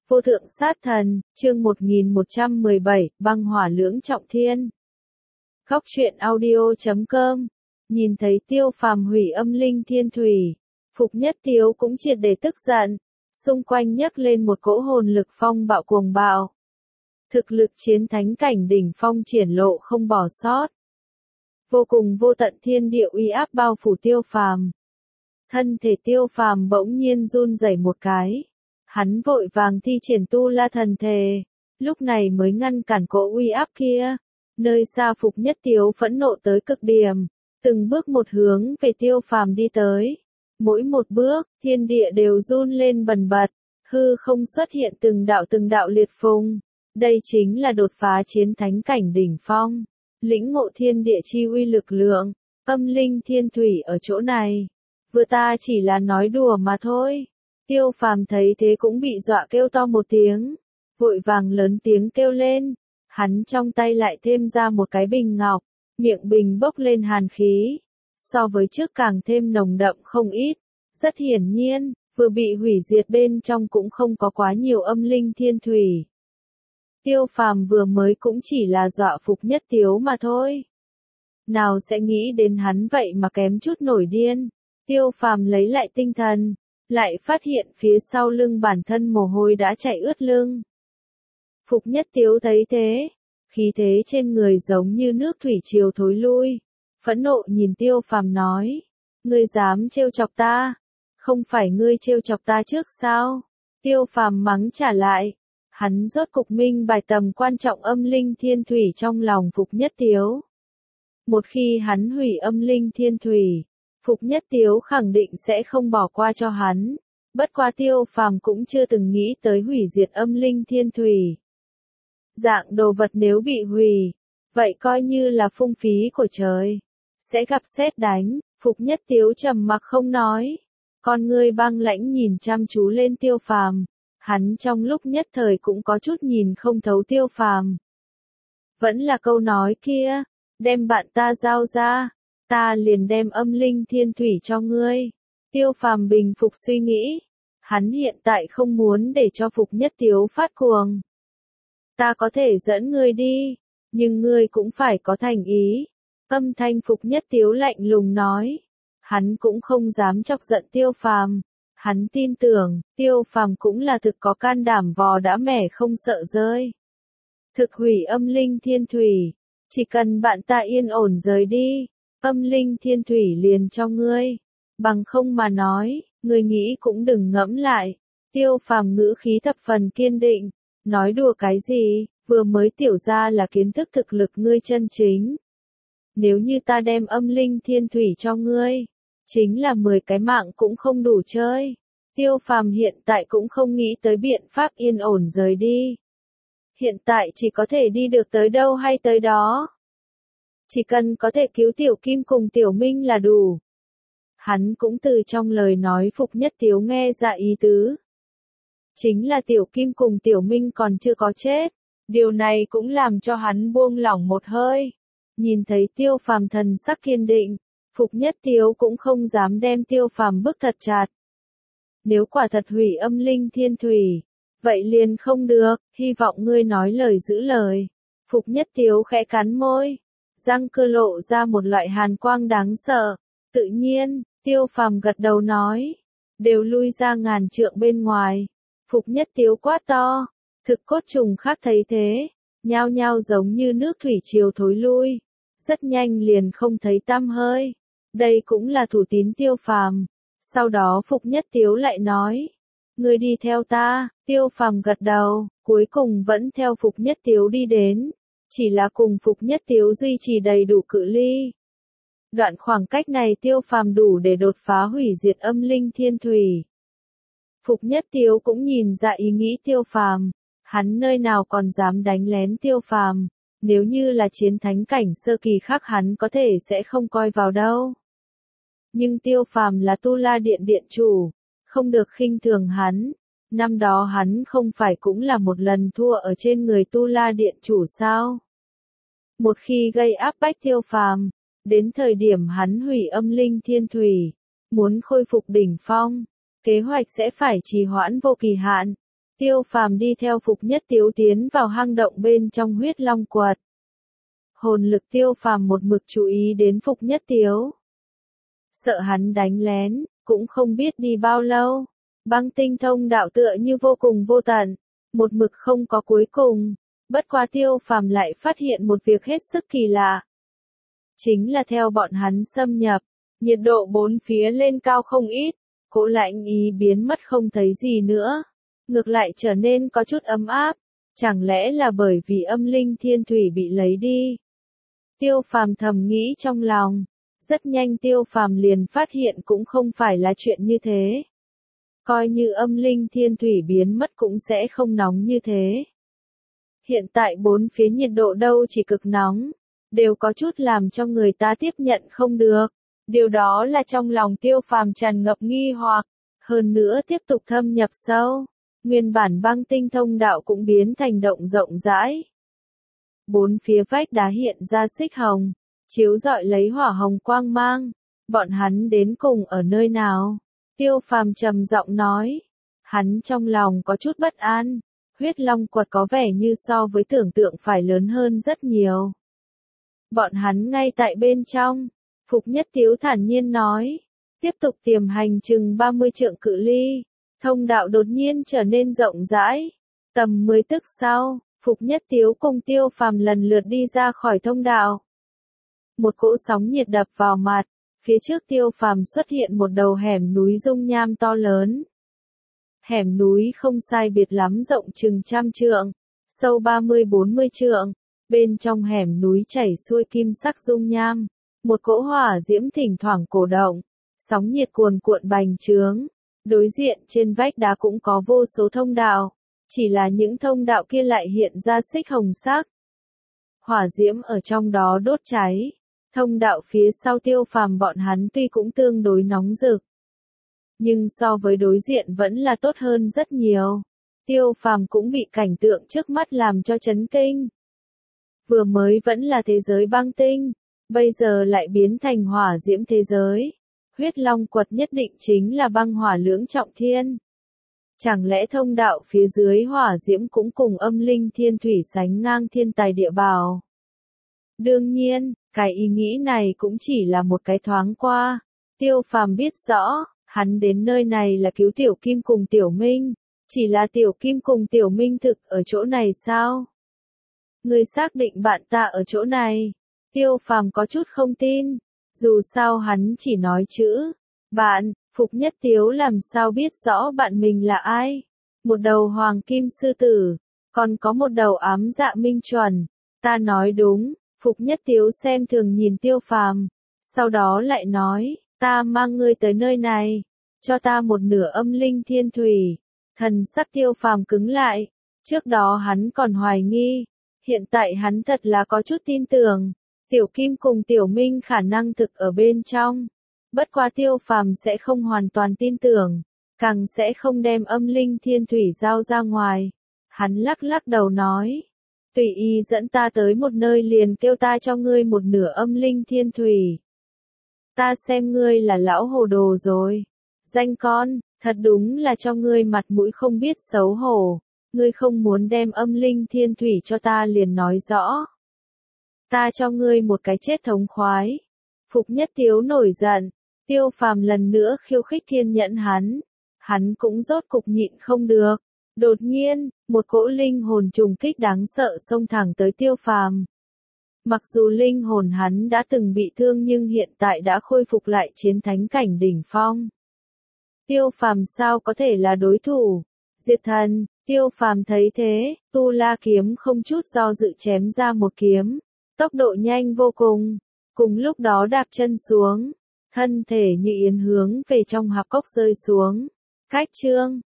Vô thượng sát thần, chương 1117, băng hỏa lưỡng trọng thiên. Góc truyện audio.com. Nhìn thấy Tiêu Phàm hủy âm linh thiên thủy, Phục Nhất Tiếu cũng triệt để tức giận, xung quanh nhấc lên một cỗ hồn lực phong bạo cuồng bạo. Thực lực chiến thánh cảnh đỉnh phong triển lộ không bỏ sót. Vô cùng vô tận thiên địa uy áp bao phủ Tiêu Phàm. Thân thể Tiêu Phàm bỗng nhiên run rẩy một cái. Hắn vội vàng thi triển tu la thần thể, lúc này mới ngăn cản cỗ uy áp kia. Nơi xa Phục Nhất Tiếu phẫn nộ tới cực điểm, từng bước một hướng về Tiêu Phàm đi tới. Mỗi một bước, thiên địa đều run lên bần bật, hư không xuất hiện từng đạo liệt phùng. Đây chính là đột phá chiến thánh cảnh đỉnh phong, lĩnh ngộ thiên địa chi uy lực lượng, âm linh thiên thủy ở chỗ này. Vừa ta chỉ là nói đùa mà thôi. Tiêu Phàm thấy thế cũng bị dọa kêu to một tiếng, vội vàng lớn tiếng kêu lên. Hắn trong tay lại thêm ra một cái bình ngọc, miệng bình bốc lên hàn khí, so với trước càng thêm nồng đậm không ít. Rất hiển nhiên, vừa bị hủy diệt bên trong cũng không có quá nhiều âm linh thiên thủy. Tiêu Phàm vừa mới cũng chỉ là dọa Phục Nhất Tiếu mà thôi. Nào sẽ nghĩ đến hắn vậy mà kém chút nổi điên. Tiêu Phàm lấy lại tinh thần, lại phát hiện phía sau lưng bản thân mồ hôi đã chảy ướt lưng. Phục Nhất Tiếu thấy thế, khí thế trên người giống như nước thủy triều thối lui, phẫn nộ nhìn Tiêu Phàm nói, ngươi dám trêu chọc ta, không phải ngươi trêu chọc ta trước sao? Tiêu Phàm mắng trả lại, hắn rốt cục minh bạch tầm quan trọng âm linh thiên thủy trong lòng Phục Nhất Tiếu. Một khi hắn hủy âm linh thiên thủy, Phục Nhất Tiếu khẳng định sẽ không bỏ qua cho hắn, bất quá Tiêu Phàm cũng chưa từng nghĩ tới hủy diệt âm linh thiên thủy. Dạng đồ vật nếu bị hủy, vậy coi như là phung phí của trời, sẽ gặp sét đánh. Phục Nhất Tiếu trầm mặc không nói, con ngươi băng lãnh nhìn chăm chú lên Tiêu Phàm, hắn trong lúc nhất thời cũng có chút nhìn không thấu Tiêu Phàm. Vẫn là câu nói kia, đem bạn ta giao ra, ta liền đem âm linh thiên thủy cho ngươi. Tiêu Phàm bình phục suy nghĩ, hắn hiện tại không muốn để cho Phục Nhất Tiếu phát cuồng. Ta có thể dẫn ngươi đi, nhưng ngươi cũng phải có thành ý. Âm thanh Phục Nhất Tiếu lạnh lùng nói. Hắn cũng không dám chọc giận Tiêu Phàm. Hắn tin tưởng, Tiêu Phàm cũng là thực có can đảm vò đã mẻ không sợ rơi. Thực hủy âm linh thiên thủy, chỉ cần bạn ta yên ổn rời đi, âm linh thiên thủy liền cho ngươi. Bằng không mà nói, ngươi nghĩ cũng đừng ngẫm lại. Tiêu Phàm ngữ khí thập phần kiên định. Nói đùa cái gì, vừa mới tiểu ra là kiến thức thực lực ngươi chân chính. Nếu như ta đem âm linh thiên thủy cho ngươi, chính là 10 cái mạng cũng không đủ chơi. Tiêu Phàm hiện tại cũng không nghĩ tới biện pháp yên ổn rời đi. Hiện tại chỉ có thể đi được tới đâu hay tới đó. Chỉ cần có thể cứu Tiểu Kim cùng Tiểu Minh là đủ. Hắn cũng từ trong lời nói Phục Nhất Tiếu nghe ra ý tứ. Chính là Tiểu Kim cùng Tiểu Minh còn chưa có chết. Điều này cũng làm cho hắn buông lỏng một hơi. Nhìn thấy Tiêu Phàm thần sắc kiên định, Phục Nhất Tiếu cũng không dám đem Tiêu Phàm bức thật chặt. Nếu quả thật hủy âm linh thiên thủy, vậy liền không được, hy vọng ngươi nói lời giữ lời. Phục Nhất Tiếu khẽ cắn môi, răng cơ lộ ra một loại hàn quang đáng sợ. Tự nhiên, Tiêu Phàm gật đầu nói, đều lui ra ngàn trượng bên ngoài. Phục Nhất Tiếu quát to, thực cốt trùng khác thấy thế, nhao nhao giống như nước thủy triều thối lui, rất nhanh liền không thấy tăm hơi. Đây cũng là thủ tín Tiêu Phàm. Sau đó Phục Nhất Tiếu lại nói, ngươi đi theo ta. Tiêu Phàm gật đầu, cuối cùng vẫn theo Phục Nhất Tiếu đi đến, chỉ là cùng Phục Nhất Tiếu duy trì đầy đủ cự ly. Đoạn khoảng cách này Tiêu Phàm đủ để đột phá hủy diệt âm linh thiên thủy. Phục Nhất Tiếu cũng nhìn ra ý nghĩ Tiêu Phàm, hắn nơi nào còn dám đánh lén Tiêu Phàm, nếu như là chiến thánh cảnh sơ kỳ khác hắn có thể sẽ không coi vào đâu. Nhưng Tiêu Phàm là Tu La Điện điện chủ, không được khinh thường hắn. Năm đó hắn không phải cũng là một lần thua ở trên người Tu La Điện chủ sao? Một khi gây áp bách Tiêu Phàm, đến thời điểm hắn hủy âm linh thiên thủy, muốn khôi phục đỉnh phong, kế hoạch sẽ phải trì hoãn vô kỳ hạn. Tiêu Phàm đi theo Phục Nhất Tiếu tiến vào hang động bên trong huyết long quật. Hồn lực Tiêu Phàm một mực chú ý đến Phục Nhất Tiếu. Sợ hắn đánh lén, cũng không biết đi bao lâu. Băng tinh thông đạo tựa như vô cùng vô tận, một mực không có cuối cùng. Bất quá Tiêu Phàm lại phát hiện một việc hết sức kỳ lạ. Chính là theo bọn hắn xâm nhập, nhiệt độ bốn phía lên cao không ít, cỗ lạnh ý biến mất không thấy gì nữa. Ngược lại trở nên có chút ấm áp, chẳng lẽ là bởi vì âm linh thiên thủy bị lấy đi? Tiêu Phàm thầm nghĩ trong lòng, rất nhanh Tiêu Phàm liền phát hiện cũng không phải là chuyện như thế. Coi như âm linh thiên thủy biến mất cũng sẽ không nóng như thế. Hiện tại bốn phía nhiệt độ đâu chỉ cực nóng, đều có chút làm cho người ta tiếp nhận không được. Điều đó là trong lòng Tiêu Phàm tràn ngập nghi hoặc, hơn nữa tiếp tục thâm nhập sâu. Nguyên bản băng tinh thông đạo cũng biến thành động rộng rãi. Bốn phía vách đá hiện ra xích hồng, chiếu rọi lấy hỏa hồng quang mang. Bọn hắn đến cùng ở nơi nào? Tiêu Phàm trầm giọng nói. Hắn trong lòng có chút bất an. Huyết long quật có vẻ như so với tưởng tượng phải lớn hơn rất nhiều. Bọn hắn ngay tại bên trong. Phục Nhất Tiếu thản nhiên nói. Tiếp tục tiềm hành chừng 30 trượng cự ly. Thông đạo đột nhiên trở nên rộng rãi. Tầm 10 tức sau, Phục Nhất Tiếu cùng Tiêu Phàm lần lượt đi ra khỏi thông đạo. Một cỗ sóng nhiệt đập vào mặt, phía trước Tiêu Phàm xuất hiện một đầu hẻm núi dung nham to lớn. Hẻm núi không sai biệt lắm rộng chừng 100 trượng, sâu 30-40 trượng. Bên trong hẻm núi chảy xuôi kim sắc dung nham, một cỗ hỏa diễm thỉnh thoảng cổ động, sóng nhiệt cuồn cuộn bành trướng. Đối diện trên vách đá cũng có vô số thông đạo, chỉ là những thông đạo kia lại hiện ra xích hồng sắc. Hỏa diễm ở trong đó đốt cháy, thông đạo phía sau Tiêu Phàm bọn hắn tuy cũng tương đối nóng rực, nhưng so với đối diện vẫn là tốt hơn rất nhiều. Tiêu Phàm cũng bị cảnh tượng trước mắt làm cho chấn kinh. Vừa mới vẫn là thế giới băng tinh, bây giờ lại biến thành hỏa diễm thế giới. Huyết long quật nhất định chính là băng hỏa lưỡng trọng thiên. Chẳng lẽ thông đạo phía dưới hỏa diễm cũng cùng âm linh thiên thủy sánh ngang thiên tài địa bảo? Đương nhiên, cái ý nghĩ này cũng chỉ là một cái thoáng qua. Tiêu Phàm biết rõ, hắn đến nơi này là cứu Tiểu Kim cùng Tiểu Minh. Chỉ là Tiểu Kim cùng Tiểu Minh thực ở chỗ này sao? Ngươi xác định bạn ta ở chỗ này? Tiêu Phàm có chút không tin. Dù sao hắn chỉ nói chữ bạn. Phục Nhất Tiếu làm sao biết rõ bạn mình là ai? Một đầu hoàng kim sư tử, còn có một đầu ám dạ minh chuẩn. Ta nói đúng. Phục Nhất Tiếu xem thường nhìn Tiêu Phàm, sau đó lại nói, ta mang ngươi tới nơi này, cho ta một nửa âm linh thiên thủy. Thần sắc Tiêu Phàm cứng lại, trước đó hắn còn hoài nghi, hiện tại hắn thật là có chút tin tưởng. Tiểu Kim cùng Tiểu Minh khả năng thực ở bên trong. Bất quá Tiêu Phàm sẽ không hoàn toàn tin tưởng, càng sẽ không đem âm linh thiên thủy giao ra ngoài. Hắn lắc lắc đầu nói, tùy ý dẫn ta tới một nơi liền kêu ta cho ngươi một nửa âm linh thiên thủy. Ta xem ngươi là lão hồ đồ rồi. Danh con, thật đúng là cho ngươi mặt mũi không biết xấu hổ. Ngươi không muốn đem âm linh thiên thủy cho ta liền nói rõ. Ta cho ngươi một cái chết thống khoái. Phục Nhất Tiếu nổi giận. Tiêu Phàm lần nữa khiêu khích kiên nhẫn hắn. Hắn cũng rốt cục nhịn không được. Đột nhiên, một cỗ linh hồn trùng kích đáng sợ xông thẳng tới Tiêu Phàm. Mặc dù linh hồn hắn đã từng bị thương nhưng hiện tại đã khôi phục lại chiến thánh cảnh đỉnh phong. Tiêu Phàm sao có thể là đối thủ? Diệt thần, Tiêu Phàm thấy thế, Tu La kiếm không chút do dự chém ra một kiếm. Tốc độ nhanh vô cùng. Cùng lúc đó đạp chân xuống. Thân thể như yến hướng về trong hạp cốc rơi xuống. Cách chương